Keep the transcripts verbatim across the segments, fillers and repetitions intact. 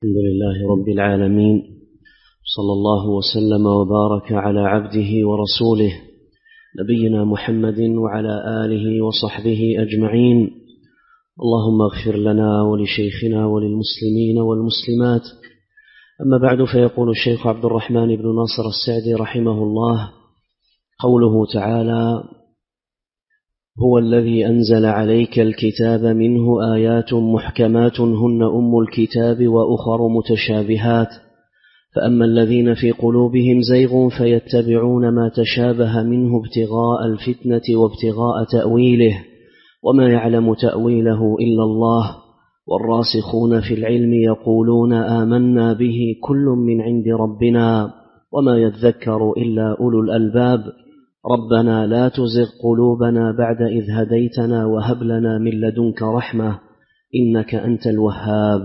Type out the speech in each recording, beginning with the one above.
الحمد لله رب العالمين، صلى الله وسلم وبارك على عبده ورسوله نبينا محمد وعلى آله وصحبه أجمعين. اللهم اغفر لنا ولشيخنا وللمسلمين والمسلمات. أما بعد، فيقول الشيخ عبد الرحمن بن ناصر السعدي رحمه الله: قوله تعالى: هو الذي أنزل عليك الكتاب منه آيات محكمات هن أم الكتاب وأخر متشابهات، فأما الذين في قلوبهم زيغ فيتبعون ما تشابه منه ابتغاء الفتنة وابتغاء تأويله، وما يعلم تأويله إلا الله، والراسخون في العلم يقولون آمنا به كل من عند ربنا وما يذكر إلا أولو الألباب. ربنا لا تزغ قلوبنا بعد إذ هديتنا وهب لنا من لدنك رحمة إنك أنت الوهاب.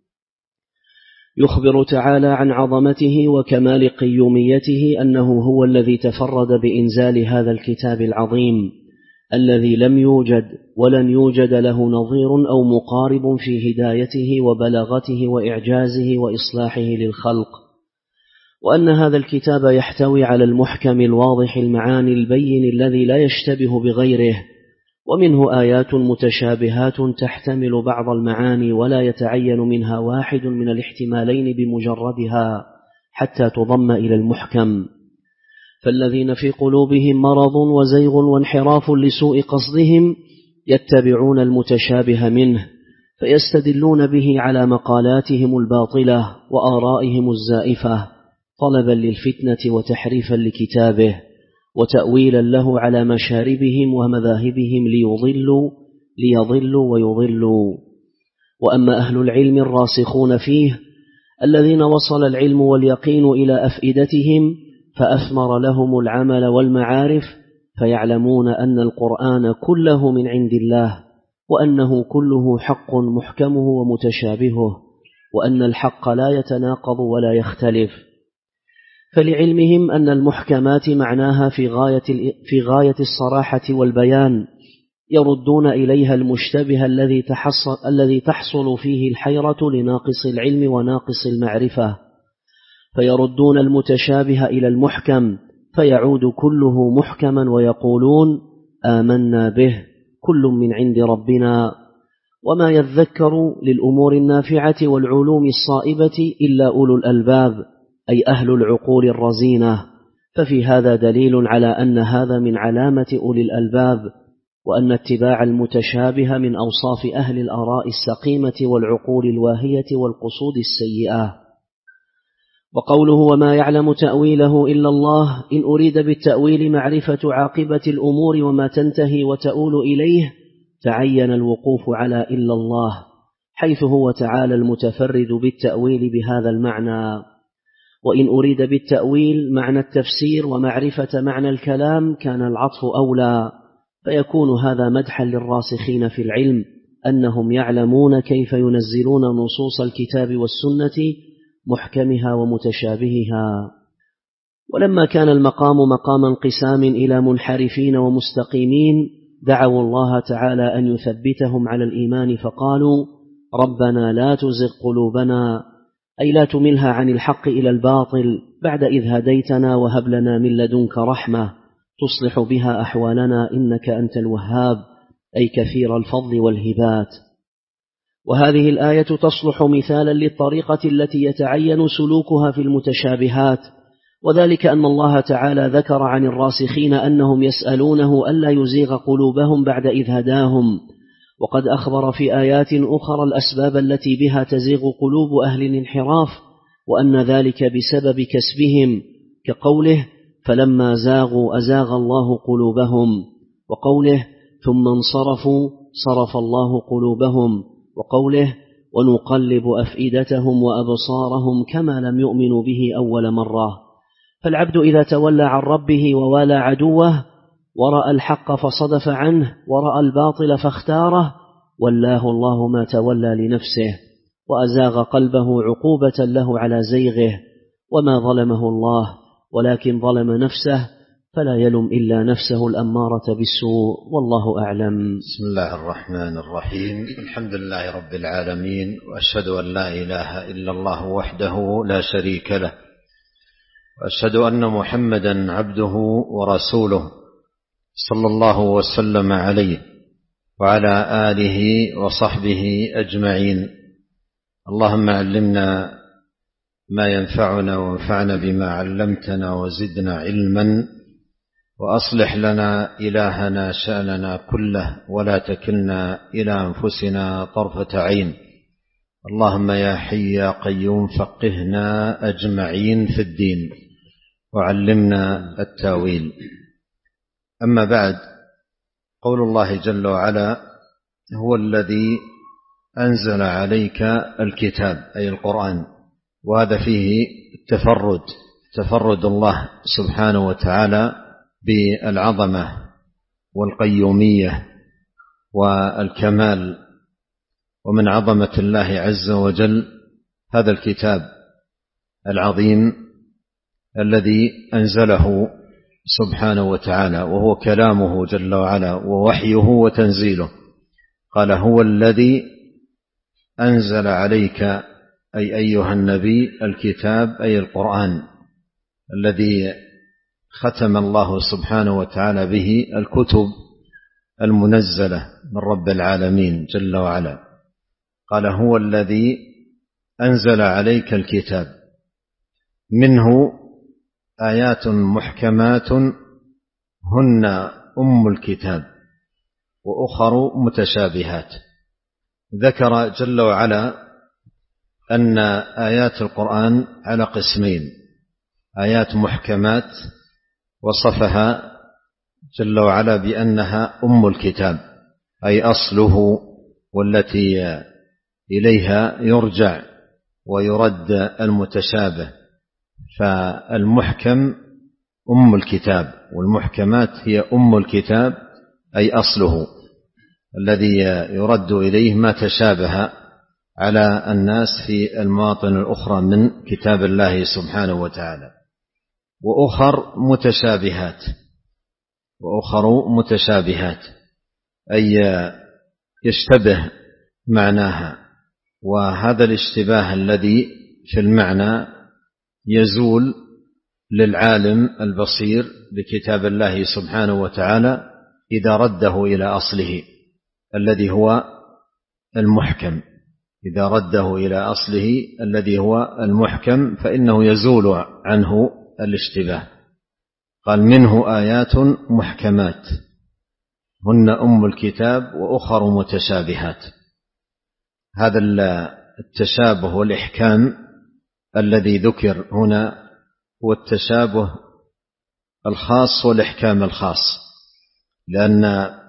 يخبر تعالى عن عظمته وكمال قيوميته أنه هو الذي تفرد بإنزال هذا الكتاب العظيم الذي لم يوجد ولن يوجد له نظير أو مقارب في هدايته وبلاغته وإعجازه وإصلاحه للخلق، وأن هذا الكتاب يحتوي على المحكم الواضح المعاني البين الذي لا يشتبه بغيره، ومنه آيات متشابهات تحتمل بعض المعاني ولا يتعين منها واحد من الاحتمالين بمجردها حتى تضم إلى المحكم. فالذين في قلوبهم مرض وزيغ وانحراف لسوء قصدهم يتبعون المتشابه منه، فيستدلون به على مقالاتهم الباطلة وآرائهم الزائفة طلبا للفتنة وتحريفا لكتابه وتأويلا له على مشاربهم ومذاهبهم ليضلوا ليضلوا ويضلوا. وأما أهل العلم الراسخون فيه الذين وصل العلم واليقين إلى أفئدتهم فأثمر لهم العمل والمعارف، فيعلمون أن القرآن كله من عند الله، وأنه كله حق محكمه ومتشابهه، وأن الحق لا يتناقض ولا يختلف. فلعلمهم أن المحكمات معناها في غاية, في غاية الصراحة والبيان، يردون إليها المشتبه الذي تحصل, الذي تحصل فيه الحيرة لناقص العلم وناقص المعرفة، فيردون المتشابه إلى المحكم فيعود كله محكما ويقولون آمنا به كل من عند ربنا، وما يذكر للأمور النافعة والعلوم الصائبة إلا أولو الألباب، أي أهل العقول الرزينة. ففي هذا دليل على أن هذا من علامة أولي الألباب، وأن اتباع المتشابه من أوصاف أهل الآراء السقيمة والعقول الواهية والقصود السيئة. وقوله وما يعلم تأويله إلا الله، إن أريد بالتأويل معرفة عاقبة الأمور وما تنتهي وتؤول إليه، تعين الوقوف على إلا الله، حيث هو تعالى المتفرد بالتأويل بهذا المعنى. وإن أريد بالتأويل معنى التفسير ومعرفة معنى الكلام كان العطف أولى، فيكون هذا مدحا للراسخين في العلم أنهم يعلمون كيف ينزلون نصوص الكتاب والسنة محكمها ومتشابهها. ولما كان المقام مقام انقسام إلى منحرفين ومستقيمين دعوا الله تعالى أن يثبتهم على الإيمان، فقالوا ربنا لا تزغ قلوبنا، أي لا تملها عن الحق إلى الباطل بعد إذ هديتنا وهب لنا من لدنك رحمة تصلح بها أحوالنا إنك أنت الوهاب، أي كثير الفضل والهبات. وهذه الآية تصلح مثالا للطريقة التي يتعين سلوكها في المتشابهات، وذلك أن الله تعالى ذكر عن الراسخين أنهم يسألونه ألا يزيغ قلوبهم بعد إذ هداهم، وقد أخبر في آيات أخرى الأسباب التي بها تزيغ قلوب أهل الانحراف، وأن ذلك بسبب كسبهم، كقوله فلما زاغوا أزاغ الله قلوبهم، وقوله ثم انصرفوا صرف الله قلوبهم، وقوله ونقلب أفئدتهم وأبصارهم كما لم يؤمنوا به أول مرة. فالعبد إذا تولى عن ربه ووالى عدوه ورأى الحق فصدف عنه ورأى الباطل فاختاره، ولاه الله ما تولى لنفسه وأزاغ قلبه عقوبة له على زيغه، وما ظلمه الله ولكن ظلم نفسه، فلا يلم إلا نفسه الأمارة بالسوء، والله أعلم. بسم الله الرحمن الرحيم. الحمد لله رب العالمين، وأشهد أن لا إله إلا الله وحده لا شريك له، وأشهد أن محمدا عبده ورسوله صلى الله وسلم عليه وعلى آله وصحبه أجمعين. اللهم علمنا ما ينفعنا وانفعنا بما علمتنا وزدنا علما، وأصلح لنا إلهنا شأننا كله، ولا تكلنا إلى أنفسنا طرفة عين. اللهم يا حي يا قيوم فقهنا أجمعين في الدين وعلمنا التاويل. أما بعد، قول الله جل وعلا: هو الذي أنزل عليك الكتاب، أي القرآن. وهذا فيه التفرد تفرد الله سبحانه وتعالى بالعظمة والقيومية والكمال. ومن عظمة الله عز وجل هذا الكتاب العظيم الذي أنزله سبحانه وتعالى، وهو كلامه جل وعلا ووحيه وتنزيله. قال: هو الذي أنزل عليك، أي أيها النبي، الكتاب، أي القرآن الذي ختم الله سبحانه وتعالى به الكتب المنزلة من رب العالمين جل وعلا. قال: هو الذي أنزل عليك الكتاب، منه آيات محكمات هن أم الكتاب وأخر متشابهات. ذكر جل وعلا أن آيات القرآن على قسمين: آيات محكمات وصفها جل وعلا بأنها أم الكتاب، أي أصله، والتي إليها يرجع ويرد المتشابه. فالمحكم أم الكتاب، والمحكمات هي أم الكتاب، أي أصله الذي يرد إليه ما تشابه على الناس في المواطن الأخرى من كتاب الله سبحانه وتعالى. وأخر متشابهات وأخر متشابهات أي يشتبه معناها. وهذا الاشتباه الذي في المعنى يزول للعالم البصير بكتاب الله سبحانه وتعالى إذا رده إلى أصله الذي هو المحكم. إذا رده إلى أصله الذي هو المحكم فإنه يزول عنه الاشتباه. قال: منه آيات محكمات هن أم الكتاب وأخر متشابهات. هذا التشابه والإحكام الذي ذكر هنا هو التشابه الخاص والإحكام الخاص، لأن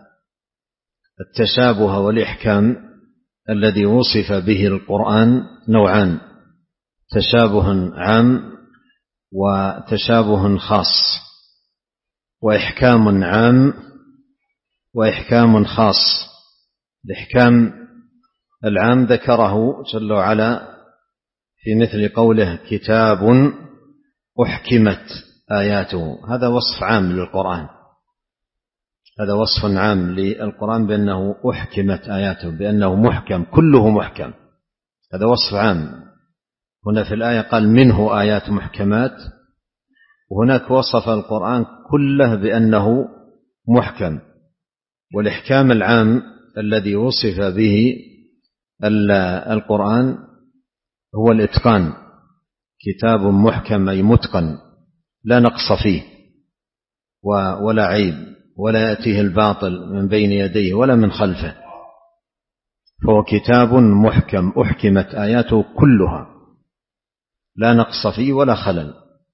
التشابه والإحكام الذي وصف به القرآن نوعان: تشابه عام وتشابه خاص، وإحكام عام وإحكام خاص. الإحكام العام ذكره جل وعلا في مثل قوله: كتاب أحكمت آياته. هذا وصف عام للقرآن، هذا وصف عام للقرآن بأنه أحكمت آياته، بأنه محكم، كله محكم. هذا وصف عام. هنا في الآية قال: منه آيات محكمات، وهناك وصف القرآن كله بأنه محكم. والإحكام العام الذي وصف به القرآن هو الإتقان. كتاب محكم أي متقن، لا نقص فيه ولا عيب، ولا يأتيه الباطل من بين يديه ولا من خلفه. فهو كتاب محكم أحكمت آياته كلها، لا نقص فيه ولا خلل.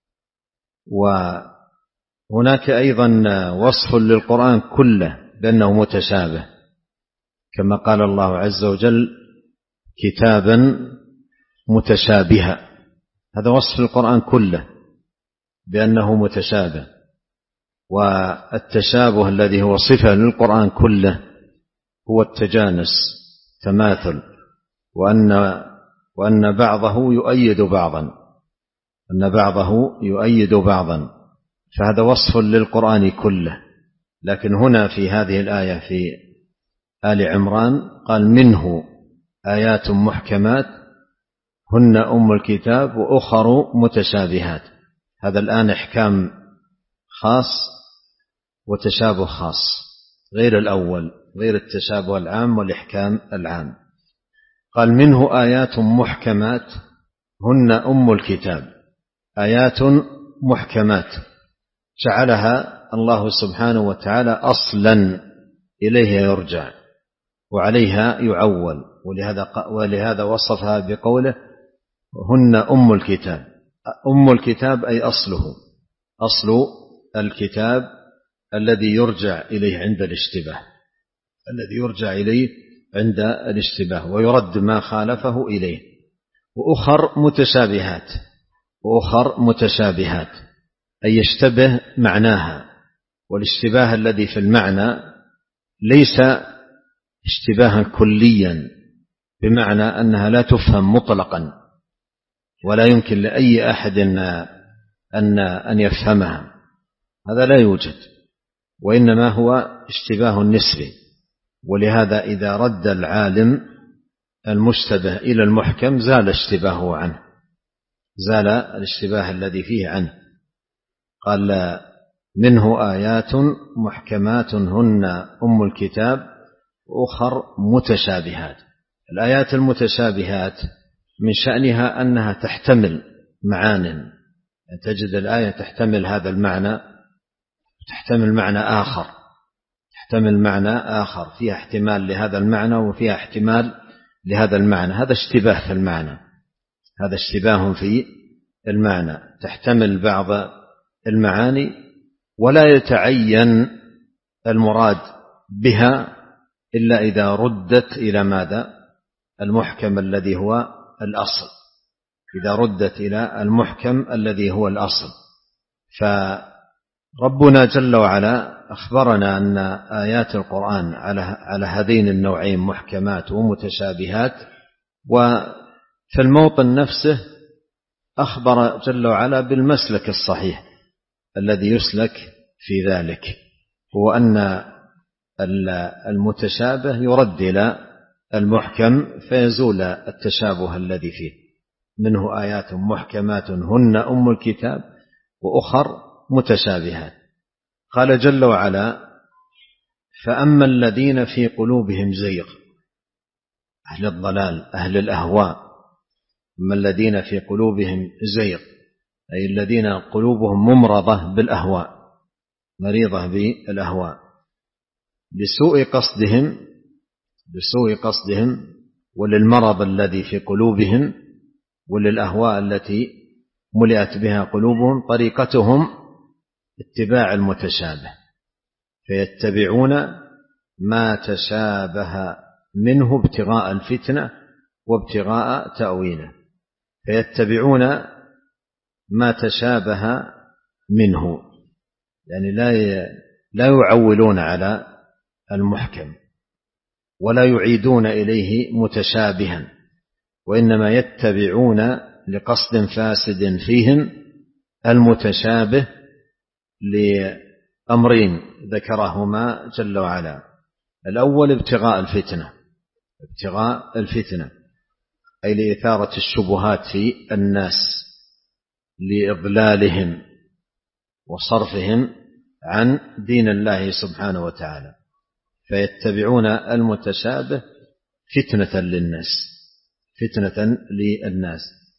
وهناك أيضا وصف للقرآن كله بأنه متشابه، كما قال الله عز وجل: كتابا متشابها. هذا وصف القرآن كله بأنه متشابه. والتشابه الذي هو صفة للقرآن كله هو التجانس، تماثل، وأن وأن بعضه يؤيد بعضا أن بعضه يؤيد بعضا فهذا وصف للقرآن كله. لكن هنا في هذه الآية في آل عمران قال منه آيات محكمات هن أم الكتاب وأخر متشابهات. هذا الآن إحكام خاص وتشابه خاص غير الأول، غير التشابه العام والإحكام العام. قال منه آيات محكمات هن أم الكتاب. آيات محكمات جعلها الله سبحانه وتعالى أصلا إليه يرجع وعليها يعول، ولهذا, ولهذا وصفها بقوله هن أم الكتاب. أم الكتاب أي أصله، أصل الكتاب الذي يرجع إليه عند الاشتباه، الذي يرجع إليه عند الاشتباه ويرد ما خالفه إليه. وأخر متشابهات، وأخر متشابهات أي يشتبه معناها، والاشتباه الذي في المعنى ليس اشتباها كليا بمعنى أنها لا تفهم مطلقا ولا يمكن لأي أحد أن أن يفهمها، هذا لا يوجد، وإنما هو اشتباه نسبي. ولهذا إذا رد العالم المشتبه إلى المحكم زال اشتباهه عنه، زال الاشتباه الذي فيه عنه. قال منه آيات محكمات هن أم الكتاب وأخر متشابهات. الآيات المتشابهات من شأنها أنها تحتمل معان، تجد الآية تحتمل هذا المعنى، تحتمل معنى آخر، تحتمل معنى آخر، فيها احتمال لهذا المعنى وفيها احتمال لهذا المعنى. هذا اشتباه في المعنى، هذا اشتباه في المعنى، تحتمل بعض المعاني ولا يتعين المراد بها إلا إذا ردت إلى ماذا؟ المحكم الذي هو الأصل، إذا ردت إلى المحكم الذي هو الأصل. فربنا جل وعلا أخبرنا أن آيات القرآن على على هذين النوعين محكمات ومتشابهات، وفي الموطن نفسه أخبر جل وعلا بالمسلك الصحيح الذي يسلك في ذلك، هو أن المتشابه يرد إلى المحكم فيزول التشابه الذي فيه. منه آيات محكمات هن أم الكتاب وأخر متشابهات. قال جل وعلا فأما الذين في قلوبهم زيغ، أهل الضلال أهل الأهواء، أما الذين في قلوبهم زيغ أي الذين قلوبهم ممرضة بالأهواء، مريضة بالأهواء، لسوء قصدهم، لسوء قصدهم وللمرض الذي في قلوبهم وللأهواء التي ملئت بها قلوبهم، طريقتهم اتباع المتشابه، فيتبعون ما تشابه منه ابتغاء الفتنة وابتغاء تأويله، فيتبعون ما تشابه منه، يعني لا لا يعولون على المحكم ولا يعيدون إليه متشابها، وإنما يتبعون لقصد فاسد فيهم المتشابه لأمرين ذكرهما جل وعلا. الأول ابتغاء الفتنة، ابتغاء الفتنة أي لإثارة الشبهات في الناس لإضلالهم وصرفهم عن دين الله سبحانه وتعالى، فيتبعون المتشابه فتنة للناس، فتنة للناس.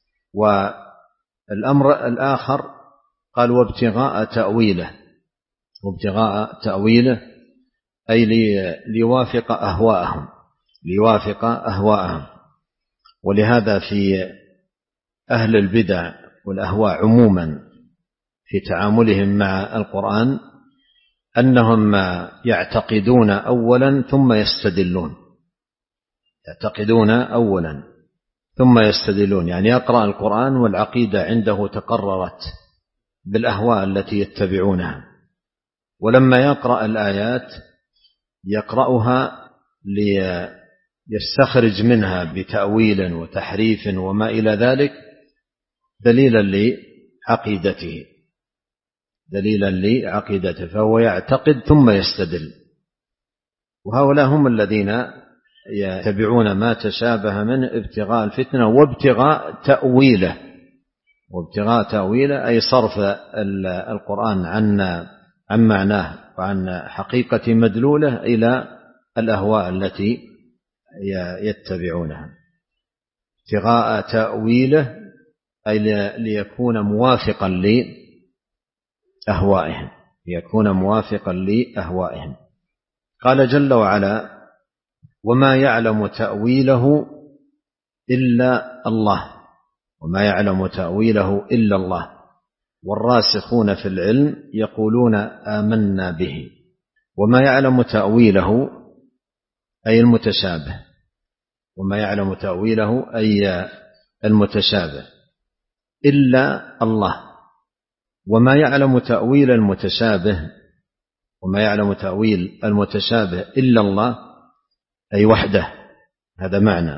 والأمر الآخر قال وابتغاء تأويله، وابتغاء تأويله أي ليوافق أهواءهم، ليوافق أهواءهم. ولهذا في أهل البدع والأهواء عموما في تعاملهم مع القرآن أنهم يعتقدون أولا ثم يستدلون، يعتقدون أولا ثم يستدلون، يعني يقرأ القرآن والعقيدة عنده تقررت بالأهواء التي يتبعونها، ولما يقرأ الآيات يقرأها ليستخرج منها بتأويل وتحريف وما إلى ذلك دليلا لعقيدته. دليلا لعقيدته، فهو يعتقد ثم يستدل. وهؤلاء هم الذين يتبعون ما تشابه من ابتغاء الفتنة وابتغاء تأويله. وابتغاء تأويله أي صرف القرآن عن عن معناه وعن حقيقة مدلوله إلى الأهواء التي يتبعونها. ابتغاء تأويله أي ليكون موافقا لأهوائهم، ليكون موافقا لأهوائهم. قال جل وعلا: وما يعلم تأويله إلا الله، وما يعلم تأويله إلا الله، والراسخون في العلم يقولون آمنا به. وما يعلم تأويله أي المتشابه، وما يعلم تأويله أي المتشابه إلا الله. وما يعلم تأويل المتشابه، وما يعلم تأويل المتشابه إلا الله أي وحده، هذا معنى.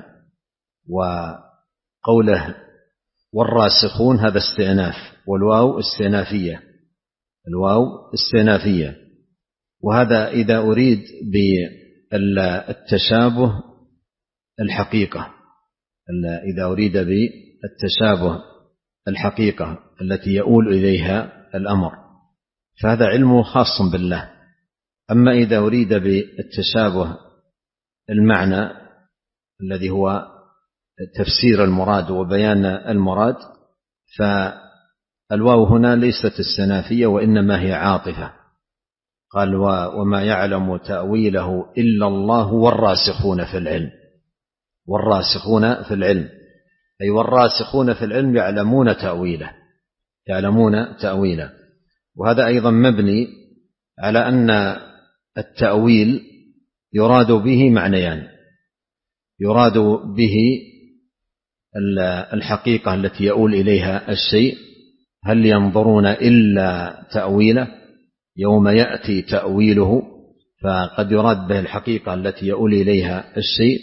وقوله والراسخون هذا استئناف، والواو استئنافية، الواو استئنافية. وهذا إذا أريد بالتشابه الحقيقة، إذا أريد بالتشابه الحقيقة التي يؤول إليها الأمر، فهذا علم خاص بالله. أما إذا أريد بالتشابه المعنى الذي هو تفسير المراد وبيان المراد، فالواو هنا ليست استئنافية وإنما هي عاطفة. قال: وما يعلم تأويله إلا الله والراسخون في العلم. والراسخون في العلم أي والراسخون في العلم يعلمون تأويله، يعلمون تأويله. وهذا أيضا مبني على أن التأويل يراد به معنيان: يراد به الحقيقة التي يؤول إليها الشيء، هل ينظرون إلا تأويله يوم يأتي تأويله، فقد يراد به الحقيقة التي يؤول إليها الشيء،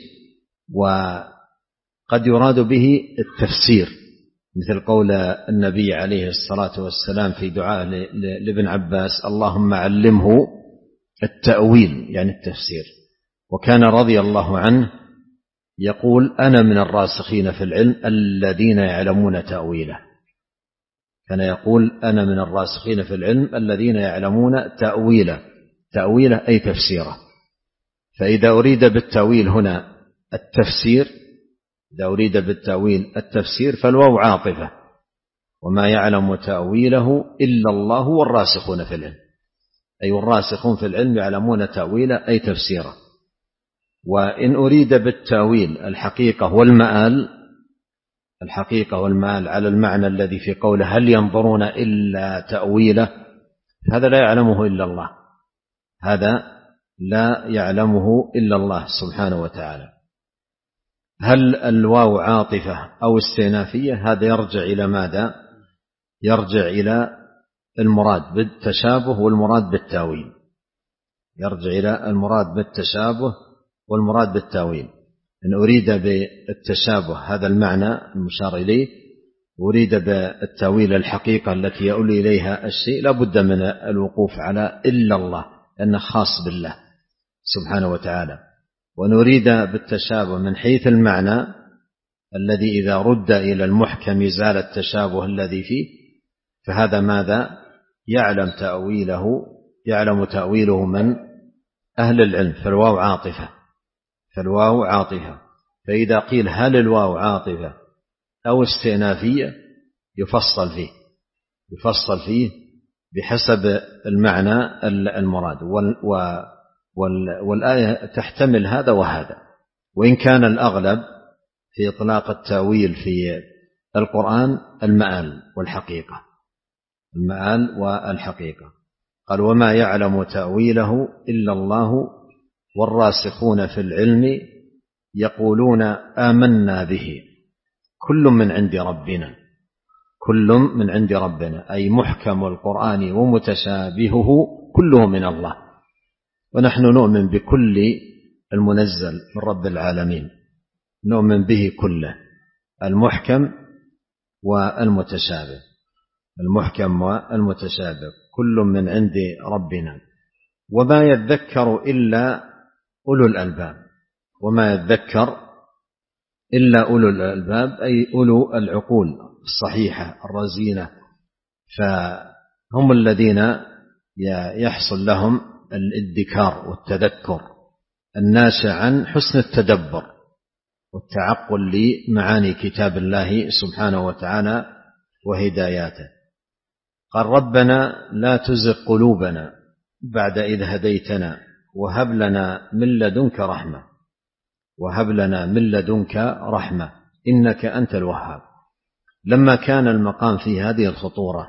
وقد يراد به التفسير، مثل قول النبي عليه الصلاة والسلام في دعاء لابن عباس: اللهم علمه التأويل، يعني التفسير. وكان رضي الله عنه يقول: أنا من الراسخين في العلم الذين يعلمون تأويله. كان يقول: أنا من الراسخين في العلم الذين يعلمون تأويله، تأويله أي تفسيره. فإذا أريد بالتأويل هنا التفسير، إذا أريد بالتأويل التفسير فالواو عاطفة: وما يعلم تأويله إلا الله والراسخون في العلم، أي والراسخون في العلم يعلمون تأويله أي تفسيره. وإن أريد بالتأويل الحقيقة والمآل، الحقيقة والمآل على المعنى الذي في قوله هل ينظرون إلا تأويله، هذا لا يعلمه إلا الله، هذا لا يعلمه إلا الله سبحانه وتعالى. هل الواو عاطفة أو استئنافية؟ هذا يرجع إلى ماذا؟ يرجع إلى المراد بالتشابه والمراد بالتأويل، يرجع إلى المراد بالتشابه والمراد بالتأويل. إن أريد بالتشابه هذا المعنى المشار إليه، أريد بالتأويل الحقيقة التي يؤول إليها الشيء، لا بد من الوقوف على إلا الله، لأنه خاص بالله سبحانه وتعالى. ونريد بالتشابه من حيث المعنى الذي إذا رد إلى المحكم زال التشابه الذي فيه، فهذا ماذا؟ يعلم تأويله، يعلم تأويله من أهل العلم، فالواو عاطفة، فالواو عاطفة. فإذا قيل هل الواو عاطفة أو استئنافية يفصل فيه، يفصل فيه بحسب المعنى المراد. والآية تحتمل هذا وهذا، وإن كان الأغلب في إطلاق التأويل في القرآن المآل والحقيقة، المآل والحقيقة. قال: وما يعلم تأويله إلا الله والراسخون في العلم يقولون آمنا به كل من عند ربنا، كل من عند ربنا أي محكم القرآن ومتشابهه كله من الله. ونحن نؤمن بكل المنزل من رب العالمين، نؤمن به كله، المحكم والمتشابه. المحكم والمتشابه كل من عند ربنا. وما يذكر إلا أولو الألباب، وما يذكر إلا أولو الألباب أي أولو العقول الصحيحة الرزينة، فهم الذين يحصل لهم الادكار والتذكر الناشئ عن حسن التدبر والتعقل لمعاني كتاب الله سبحانه وتعالى وهداياته. قال ربنا لا تزغ قلوبنا بعد إذ هديتنا وهب لنا من لدنك رحمة، وهب لنا من لدنك رحمة إنك أنت الوهاب. لما كان المقام في هذه الخطورة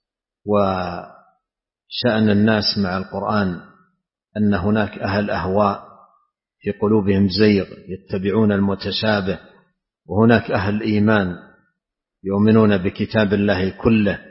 وشأن الناس مع القرآن أن هناك أهل أهواء في قلوبهم زيغ يتبعون المتشابه، وهناك أهل إيمان يؤمنون بكتاب الله كله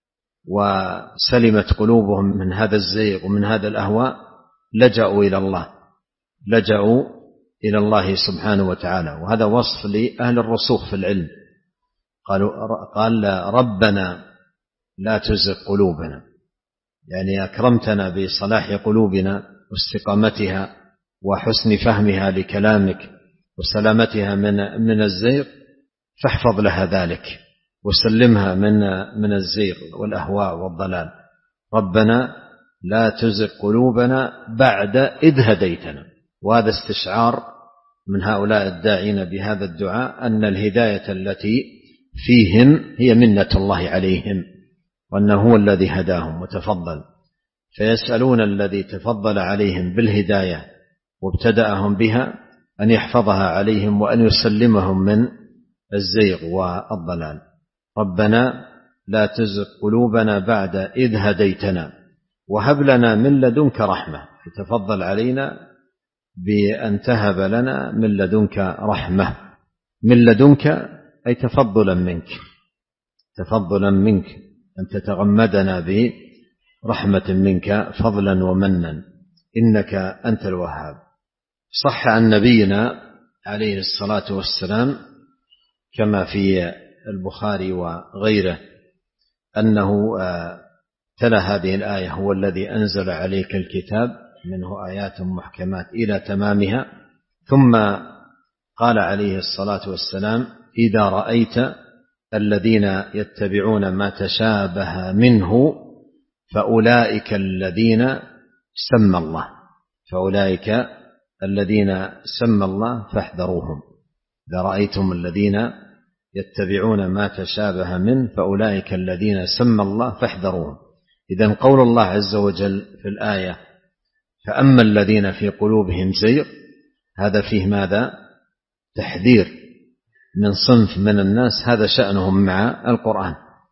وسلمت قلوبهم من هذا الزيغ ومن هذا الأهواء، لجأوا إلى الله لجأوا إلى الله سبحانه وتعالى. وهذا وصف لأهل الرسوخ في العلم. قالوا قال ربنا لا تزغ قلوبنا، يعني أكرمتنا بصلاح قلوبنا واستقامتها وحسن فهمها لكلامك وسلامتها من من الزيغ، فاحفظ لها ذلك وسلمها من من الزيغ والأهواء والضلال. ربنا لا تزغ قلوبنا بعد إذ هديتنا. وهذا استشعار من هؤلاء الداعين بهذا الدعاء أن الهداية التي فيهم هي منة الله عليهم، وأنه هو الذي هداهم وتفضل، فيسألون الذي تفضل عليهم بالهداية وابتدأهم بها أن يحفظها عليهم وأن يسلمهم من الزيغ والضلال. ربنا لا تزغ قلوبنا بعد إذ هديتنا وهب لنا من لدنك رحمة، تفضل علينا بأن تهب لنا من لدنك رحمة. من لدنك أي تفضلا منك، تفضلا منك أن تتغمدنا برحمة منك فضلا ومنا، إنك أنت الوهاب. صح عن نبينا عليه الصلاة والسلام كما في البخاري وغيره أنه تلا هذه الآية: هو الذي أنزل عليك الكتاب منه آيات محكمات إلى تمامها، ثم قال عليه الصلاة والسلام: إذا رأيت الذين يتبعون ما تشابه منه فأولئك الذين سمى الله فأولئك الذين سمى الله فاحذروهم. إذا رأيتم الذين يتبعون ما تشابه منه فأولئك الذين سمى الله فاحذروهم. إذن قول الله عز وجل في الآية: فأما الذين في قلوبهم زيغ، هذا فيه ماذا؟ تحذير من صنف من الناس هذا شأنهم مع القرآن.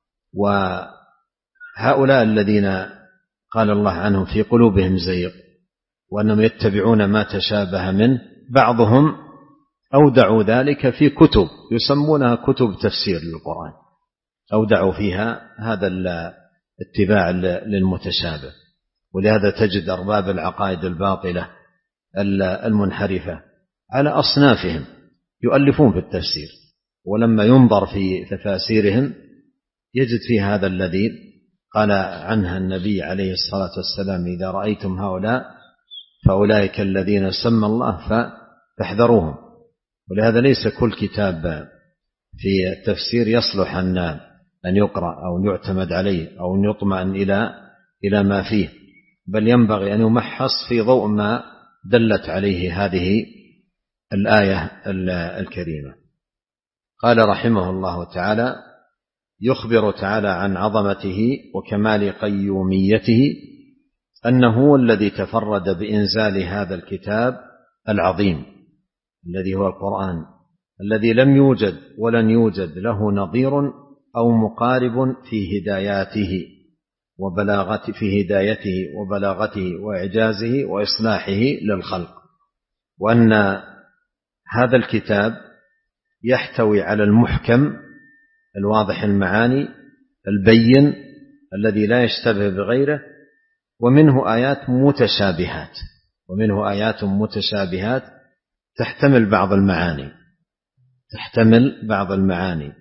وهؤلاء الذين قال الله عنهم في قلوبهم زيغ وأنهم يتبعون ما تشابه منه، بعضهم أودعوا ذلك في كتب يسمونها كتب تفسير للقرآن، أودعوا فيها هذا الاتباع للمتشابه. ولهذا تجد أرباب العقائد الباطلة المنحرفة على أصنافهم يؤلفون في التفسير، ولما ينظر في تفاسيرهم يجد في هذا الذي قال عنها النبي عليه الصلاة والسلام: إذا رأيتم هؤلاء فأولئك الذين سمى الله فاحذروهم. ولهذا ليس كل كتاب في التفسير يصلح أن أن يقرأ أو يعتمد عليه أو أن يطمئن إلى إلى ما فيه، بل ينبغي أن يمحص في ضوء ما دلت عليه هذه الآية الكريمة. قال رحمه الله تعالى: يخبر تعالى عن عظمته وكمال قيوميته أنه هو الذي تفرد بإنزال هذا الكتاب العظيم الذي هو القرآن، الذي لم يوجد ولن يوجد له نظير أو مقارب في هداياته وبلاغته في هدايته وبلاغته وإعجازه وإصلاحه للخلق، وأن هذا الكتاب يحتوي على المحكم الواضح المعاني البين الذي لا يشتبه بغيره، ومنه آيات متشابهات ومنه آيات متشابهات تحتمل بعض المعاني تحتمل بعض المعاني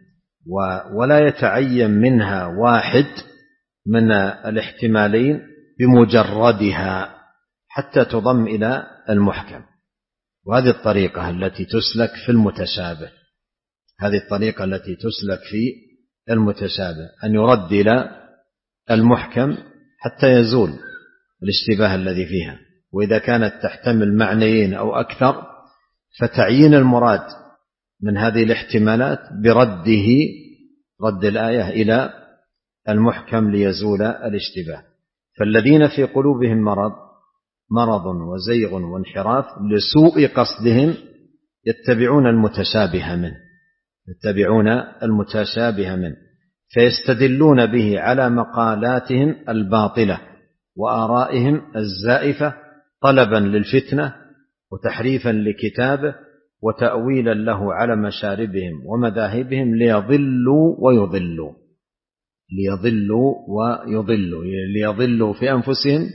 ولا يتعين منها واحد من الاحتمالين بمجردها حتى تضم إلى المحكم. وهذه الطريقة التي تسلك في المتشابه، هذه الطريقة التي تسلك في المتشابه، أن يرد إلى المحكم حتى يزول الاشتباه الذي فيها. وإذا كانت تحتمل معنيين أو أكثر فتعيين المراد من هذه الاحتمالات برده، رد الآية إلى المحكم ليزول الاشتباه. فالذين في قلوبهم مرض مرض وزيغ وانحراف لسوء قصدهم يتبعون المتشابه منه يتبعون المتشابه منه فيستدلون به على مقالاتهم الباطلة وآرائهم الزائفة طلبا للفتنة وتحريفا لكتابه وتأويلا له على مشاربهم ومذاهبهم ليضلوا ويضلوا ليضلوا ويضلوا ليضلوا في أنفسهم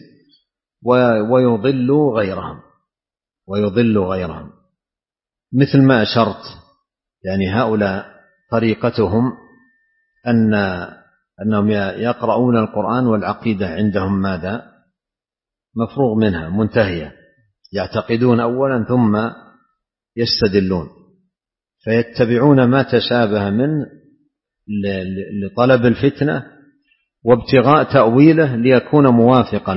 ويضلوا غيرهم ويضلوا غيرهم مثل ما أشرت. يعني هؤلاء طريقتهم أن أنهم يقرؤون القرآن والعقيدة عندهم ماذا؟ مفروغ منها منتهية، يعتقدون أولا ثم يستدلون، فيتبعون ما تشابه منه لطلب الفتنة وابتغاء تأويله ليكون موافقا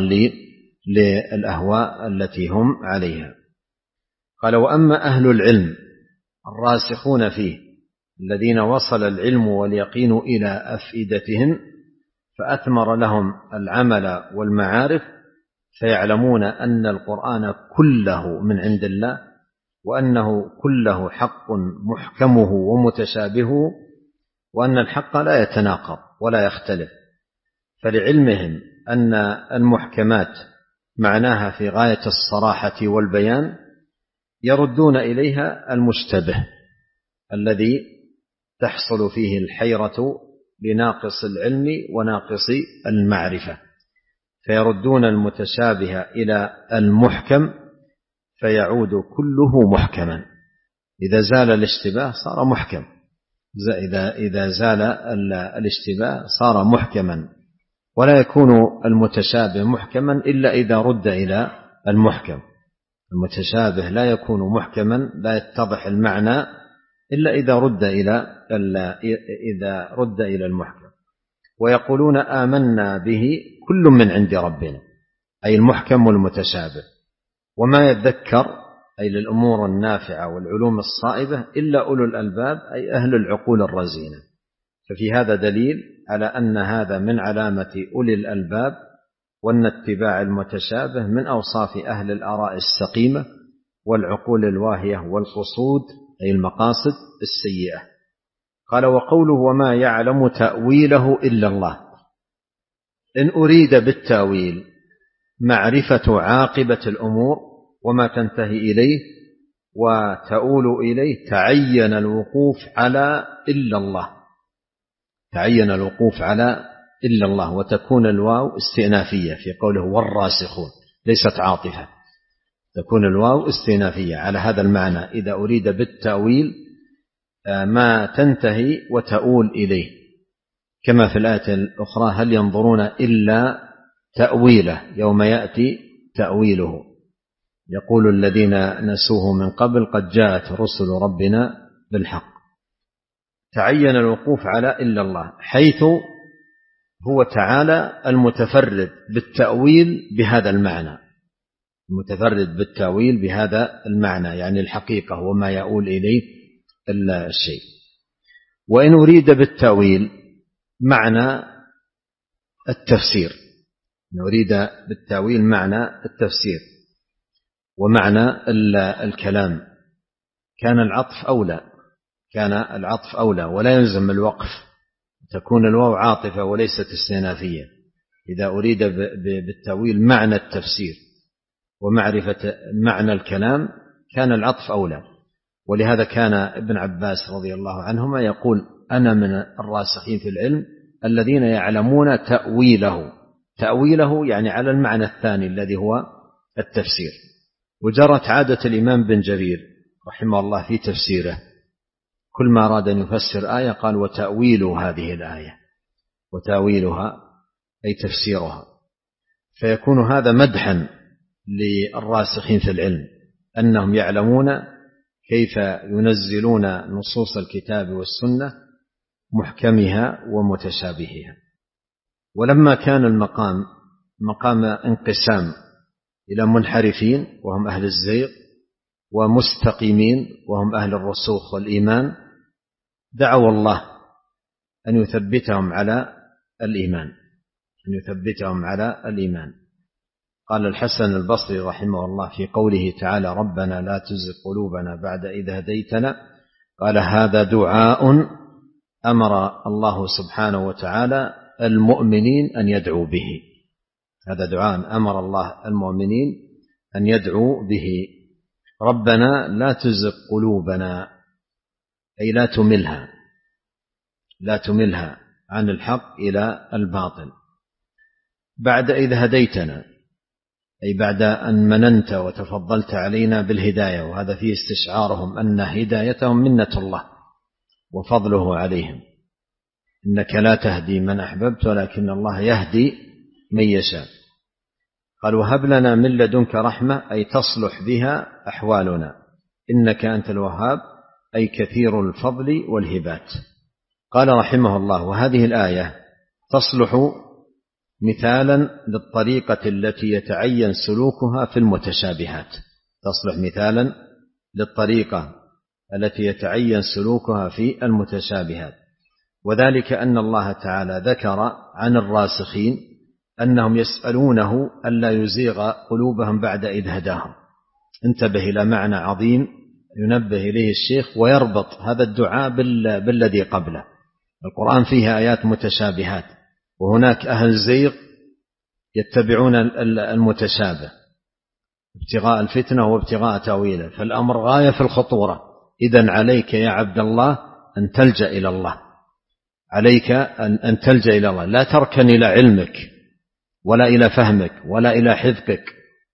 للأهواء التي هم عليها. قال: وأما أهل العلم الراسخون فيه الذين وصل العلم واليقين إلى أفئدتهم فأثمر لهم العمل والمعارف، فيعلمون أن القرآن كله من عند الله، وأنه كله حق محكمه ومتشابهه، وأن الحق لا يتناقض ولا يختلف. فلعلمهم أن المحكمات معناها في غاية الصراحة والبيان يردون إليها المشتبه الذي تحصل فيه الحيرة لناقص العلم وناقص المعرفة، فيردون المتشابه إلى المحكم فيعود كله محكما. إذا زال الاشتباه صار محكم، إذا إذا زال الاشتباه صار محكما، ولا يكون المتشابه محكما إلا إذا رد إلى المحكم. المتشابه لا يكون محكما، لا يتضح المعنى إلا إذا رد إلى إذا رد إلى المحكم. ويقولون آمنا به كل من عند ربنا، أي المحكم والمتشابه، وما يذكر أي للأمور النافعة والعلوم الصائبة إلا أولو الألباب، أي أهل العقول الرزينة. ففي هذا دليل على أن هذا من علامة أولي الألباب، وأن اتباع المتشابه من أوصاف أهل الآراء السقيمة والعقول الواهية والقصود، أي المقاصد السيئة. قال: وقوله وما يعلم تأويله إلا الله، إن أريد بالتأويل معرفة عاقبة الأمور وما تنتهي إليه وتؤول إليه، تعين الوقوف على إلا الله تعين الوقوف على إلا الله وتكون الواو استئنافية في قوله والراسخون، ليست عاطفة، تكون الواو استئنافية على هذا المعنى. إذا أريد بالتأويل ما تنتهي وتؤول إليه، كما في الآية الأخرى: هل ينظرون إلا تأويله يوم يأتي تأويله يقول الذين نسوه من قبل قد جاءت رسل ربنا بالحق. تعين الوقوف على إلا الله، حيث هو تعالى المتفرد بالتأويل بهذا المعنى، المتفرد بالتأويل بهذا المعنى، يعني الحقيقة وما يؤول إليه الشيء. وإن أريد بالتأويل معنى التفسير، نريد بالتأويل معنى التفسير ومعنى الكلام، كان العطف أولى كان العطف أولى ولا يلزم الوقف، تكون الواو عاطفة وليست استئنافية. إذا أريد بالتأويل معنى التفسير ومعرفة معنى الكلام كان العطف أولى. ولهذا كان ابن عباس رضي الله عنهما يقول: أنا من الراسخين في العلم الذين يعلمون تأويله تأويله يعني على المعنى الثاني الذي هو التفسير. وجرت عادة الإمام بن جرير رحمه الله في تفسيره كل ما أراد أن يفسر آية قال وتأويل هذه الآية، وتأويلها أي تفسيرها. فيكون هذا مدحا للراسخين في العلم أنهم يعلمون كيف ينزلون نصوص الكتاب والسنة محكمها ومتشابهها. ولما كان المقام مقام انقسام إلى منحرفين وهم أهل الزيغ ومستقيمين وهم أهل الرسوخ والإيمان، دعوا الله أن يثبتهم على الإيمان أن يثبتهم على الإيمان. قال الحسن البصري رحمه الله في قوله تعالى ربنا لا تزغ قلوبنا بعد إذ هديتنا، قال هذا دعاء أمر الله سبحانه وتعالى المؤمنين أن يدعوا به، هذا دعاء أمر الله المؤمنين أن يدعوا به. ربنا لا تزغ قلوبنا أي لا تملها لا تملها عن الحق إلى الباطل بعد إذ هديتنا، أي بعد أن مننت وتفضلت علينا بالهداية، وهذا فيه استشعارهم أن هدايتهم منة الله وفضله عليهم، إنك لا تهدي من أحببت ولكن الله يهدي من يشاء. قال وهب لنا من لدنك رحمة أي تصلح بها أحوالنا إنك أنت الوهاب أي كثير الفضل والهبات. قال رحمه الله وهذه الآية تصلح مثالا للطريقة التي يتعين سلوكها في المتشابهات، تصلح مثالا للطريقة التي يتعين سلوكها في المتشابهات، وذلك أن الله تعالى ذكر عن الراسخين أنهم يسألونه ألا يزيغ قلوبهم بعد إذ هداهم. انتبه إلى معنى عظيم ينبه إليه الشيخ ويربط هذا الدعاء بالذي قبله. القرآن فيه آيات متشابهات، وهناك أهل زيغ يتبعون المتشابه ابتغاء الفتنة وابتغاء تأويله، فالأمر غاية في الخطورة. إذن عليك يا عبد الله أن تلجأ إلى الله، عليك أن تلجأ إلى الله، لا تركن إلى علمك ولا إلى فهمك ولا إلى حذقك،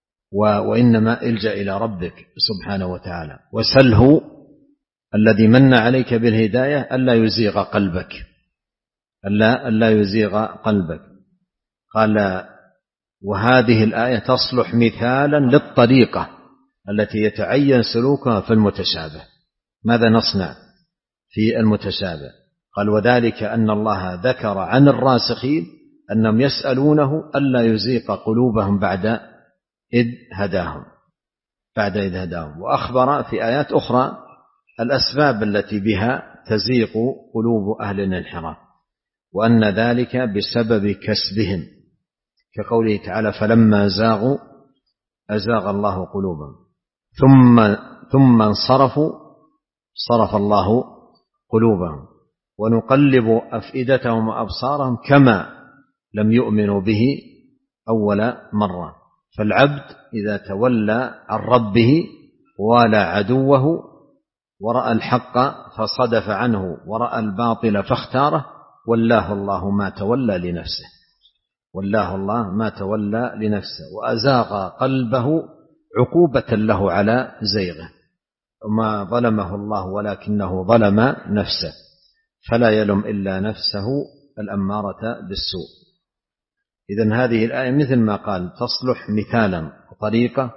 وإنما الجأ إلى ربك سبحانه وتعالى، وسله الذي من عليك بالهداية ألا يزيغ قلبك ألا, ألا يزيغ قلبك. قال وهذه الآية تصلح مثالا للطريقة التي يتعين سلوكها في المتشابه. ماذا نصنع في المتشابه؟ قال وذلك أن الله ذكر عن الراسخين أنهم يسألونه ألا يزيغ قلوبهم بعد إذ هداهم بعد إذ هداهم وأخبر في آيات أخرى الأسباب التي بها تزيغ قلوب أهل الانحراف، وأن ذلك بسبب كسبهم، كقوله تعالى فلما زاغوا أزاغ الله قلوبهم ثم ثم انصرفوا صرف الله قلوبهم، ونقلب أفئدتهم وأبصارهم كما لم يؤمنوا به أول مرة. فالعبد إذا تولى عن ربه والى عدوه ورأى الحق فصدف عنه ورأى الباطل فاختاره والله الله ما تولى لنفسه والله الله ما تولى لنفسه وأزاغ قلبه عقوبة له على زيغه، وما ظلمه الله ولكنه ظلم نفسه، فلا يلم إلا نفسه الأمارة بالسوء. إذن هذه الآية مثل ما قال تصلح مثالا وطريقة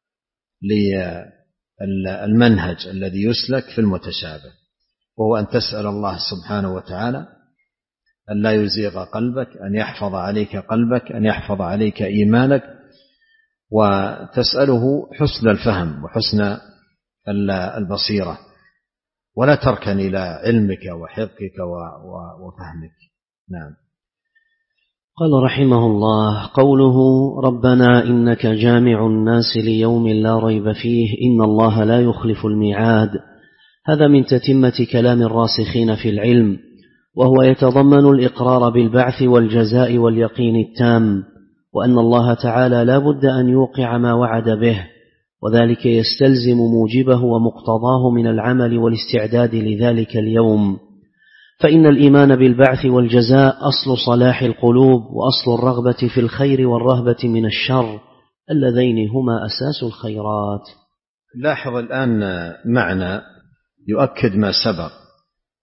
للمنهج الذي يسلك في المتشابه، وهو أن تسأل الله سبحانه وتعالى أن لا يزيغ قلبك، أن يحفظ عليك قلبك، أن يحفظ عليك إيمانك، وتسأله حسن الفهم وحسن البصيرة، ولا تركن إلى علمك وحفظك وفهمك. نعم. قال رحمه الله قوله ربنا إنك جامع الناس ليوم لا ريب فيه إن الله لا يخلف الميعاد، هذا من تتمة كلام الراسخين في العلم، وهو يتضمن الإقرار بالبعث والجزاء واليقين التام، وأن الله تعالى لا بد أن يوقع ما وعد به، وذلك يستلزم موجبه ومقتضاه من العمل والاستعداد لذلك اليوم. فإن الإيمان بالبعث والجزاء أصل صلاح القلوب وأصل الرغبة في الخير والرهبة من الشر، اللذين هما أساس الخيرات. لاحظ الآن معنى يؤكد ما سبق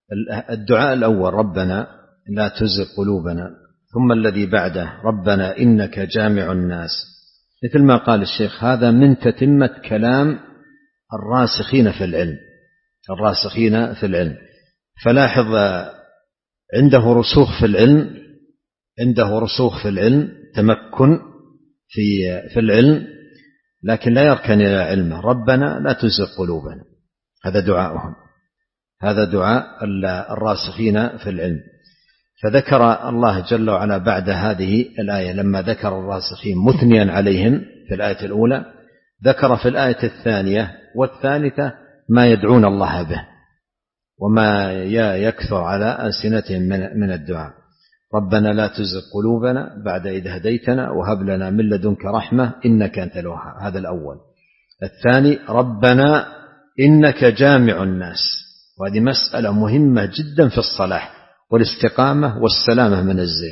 الدعاء الأول ربنا لا تزغ قلوبنا، ثم الذي بعده ربنا إنك جامع الناس، مثل ما قال الشيخ هذا من تتمة كلام الراسخين في العلم الراسخين في العلم. فلاحظ عنده رسوخ في العلم عنده رسوخ في العلم تمكن في في العلم، لكن لا يركن إلى علمه. ربنا لا تزغ قلوبنا، هذا دعاؤهم، هذا دعاء الراسخين في العلم. فذكر الله جل وعلا بعد هذه الآية لما ذكر الراسخين مثنيا عليهم في الآية الأولى، ذكر في الآية الثانية والثالثة ما يدعون الله به وما يكثر على ألسنتهم من الدعاء. ربنا لا تزغ قلوبنا بعد إذ هديتنا وهب لنا من لدنك رحمة إنك أنت الوهاب، هذا الأول. الثاني ربنا إنك جامع الناس، وهذه مسألة مهمة جدا في الصلاح والاستقامة والسلامة من الزيغ.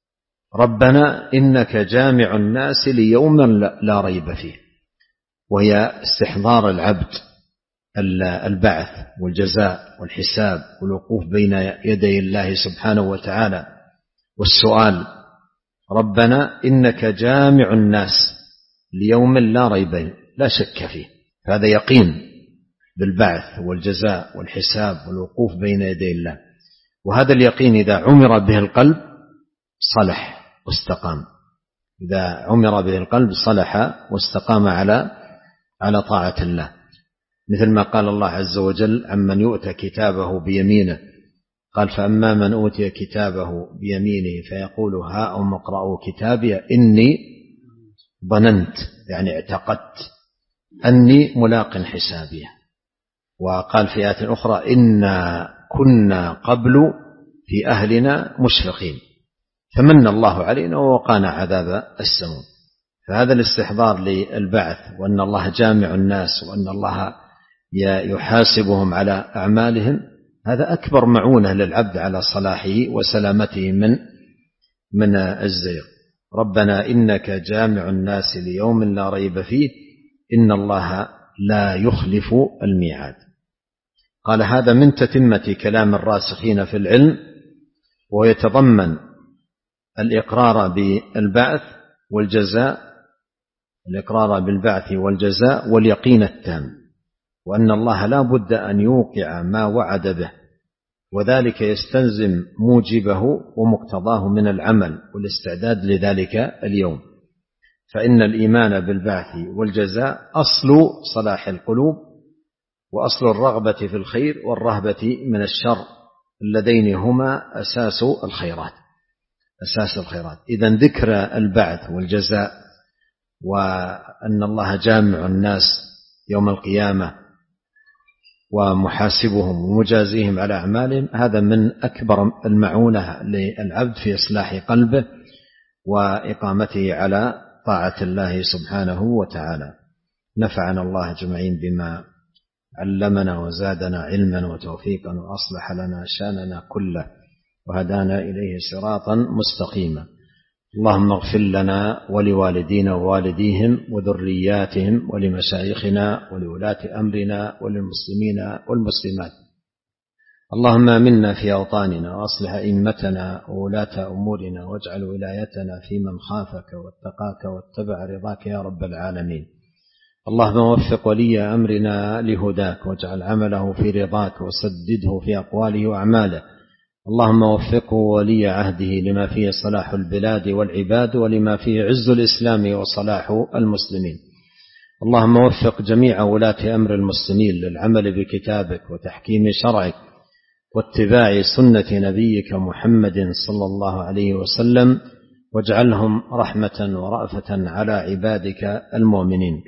ربنا إنك جامع الناس ليوم لا ريب فيه، وهي استحضار العبد البعث والجزاء والحساب والوقوف بين يدي الله سبحانه وتعالى والسؤال. ربنا إنك جامع الناس ليوم لا ريب لا شك فيه، هذا يقين بالبعث والجزاء والحساب والوقوف بين يدي الله. وهذا اليقين إذا عمر به القلب صلح واستقام، إذا عمر به القلب صلح واستقام على على طاعة الله، مثل ما قال الله عز وجل عمن يؤتى كتابه بيمينه، قال فأما من أوتي كتابه بيمينه فيقول هاؤم اقرءوا كتابي إني ظننت، يعني اعتقدت أني ملاق حسابي. وقال في آية أخرى إنا كنا قبل في أهلنا مشفقين فمن الله علينا ووقانا عذاب السموم. فهذا الاستحضار للبعث وأن الله جامع الناس وأن الله يحاسبهم على أعمالهم، هذا أكبر معونة للعبد على صلاحه وسلامته من من الزيغ. ربنا إنك جامع الناس ليوم لا ريب فيه إن الله لا يخلف الميعاد. قال هذا من تتمة كلام الراسخين في العلم، ويتضمن الإقرار بالبعث والجزاء الإقرار بالبعث والجزاء واليقين التام، وأن الله لا بد أن يوقع ما وعد به، وذلك يستلزم موجبه ومقتضاه من العمل والاستعداد لذلك اليوم. فإن الإيمان بالبعث والجزاء أصل صلاح القلوب، وأصل الرغبة في الخير والرهبة من الشر، اللذين هما أساس الخيرات أساس الخيرات. إذن ذكر البعث والجزاء وأن الله جامع الناس يوم القيامة ومحاسبهم ومجازيهم على أعمالهم، هذا من أكبر المعونة للعبد في إصلاح قلبه وإقامته على طاعة الله سبحانه وتعالى. نفعنا الله جمعين بما علمنا وزادنا علما وتوفيقا وأصلح لنا شاننا كله وهدانا إليه صراطا مستقيما. اللهم اغفر لنا ولوالدينا ووالديهم وذرياتهم ولمشايخنا ولولاة أمرنا وللمسلمين والمسلمات. اللهم آمنا في أوطاننا وأصلح أئمتنا وولاة أمورنا واجعل ولايتنا في من خافك واتقاك واتبع رضاك يا رب العالمين. اللهم وفق ولي أمرنا لهداك واجعل عمله في رضاك وسدده في أقواله وأعماله. اللهم وفقه ولي عهده لما فيه صلاح البلاد والعباد ولما فيه عز الإسلام وصلاح المسلمين. اللهم وفق جميع ولاة أمر المسلمين للعمل بكتابك وتحكيم شرعك واتباع سنة نبيك محمد صلى الله عليه وسلم، واجعلهم رحمة ورأفة على عبادك المؤمنين.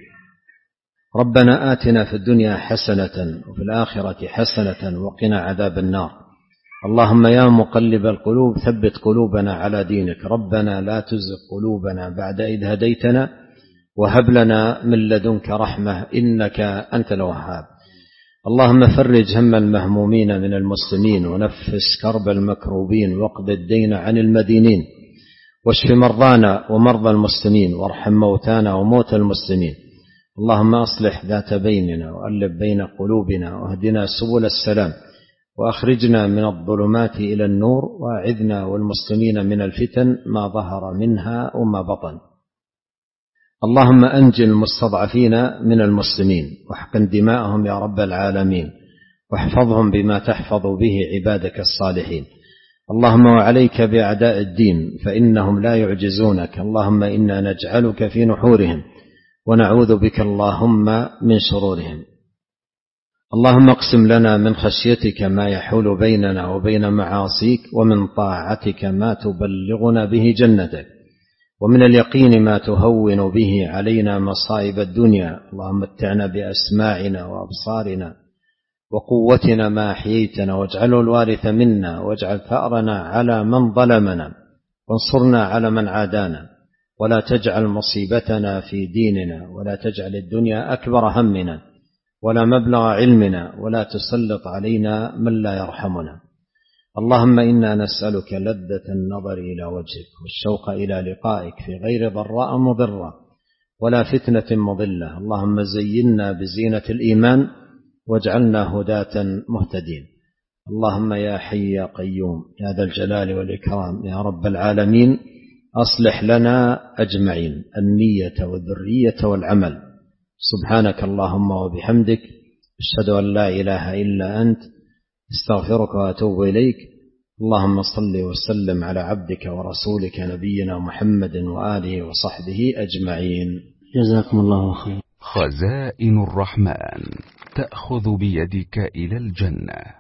ربنا آتنا في الدنيا حسنة وفي الآخرة حسنة وقنا عذاب النار. اللهم يا مقلب القلوب ثبت قلوبنا على دينك. ربنا لا تزغ قلوبنا بعد إذ هديتنا وهب لنا من لدنك رحمة إنك أنت الوهاب. اللهم فرج هم المهمومين من المسلمين ونفس كرب المكروبين واقض الدين عن المدينين واشف مرضانا ومرضى المسلمين وارحم موتانا وموتى المسلمين. اللهم أصلح ذات بيننا وألف بين قلوبنا واهدنا سبل السلام وأخرجنا من الظلمات إلى النور، وأعذنا والمسلمين من الفتن ما ظهر منها وما بطن. اللهم أنجِ المستضعفين من المسلمين واحقن دماءهم يا رب العالمين، واحفظهم بما تحفظ به عبادك الصالحين. اللهم وعليك بأعداء الدين فإنهم لا يعجزونك. اللهم إنا نجعلك في نحورهم ونعوذ بك اللهم من شرورهم. اللهم اقسم لنا من خشيتك ما يحول بيننا وبين معاصيك، ومن طاعتك ما تبلغنا به جنتك، ومن اليقين ما تهون به علينا مصائب الدنيا. اللهم متعنا بأسماعنا وأبصارنا وقوتنا ما أحييتنا، واجعله الوارث منا، واجعل ثأرنا على من ظلمنا، وانصرنا على من عادانا، ولا تجعل مصيبتنا في ديننا، ولا تجعل الدنيا أكبر همنا ولا مبلغ علمنا، ولا تسلط علينا من لا يرحمنا. اللهم إنا نسألك لذة النظر إلى وجهك والشوق إلى لقائك في غير ضراء مضرة ولا فتنة مضلة. اللهم زينا بزينة الإيمان واجعلنا هداة مهتدين. اللهم يا حي يا قيوم يا ذا الجلال والإكرام يا رب العالمين، أصلح لنا أجمعين النية والذرية والعمل. سبحانك اللهم وبحمدك، أشهد أن لا إله إلا أنت، استغفرك وأتوب إليك. اللهم صل وسلم على عبدك ورسولك نبينا محمد وآله وصحبه أجمعين. جزاكم الله خير. خزائن الرحمن تأخذ بيدك إلى الجنة.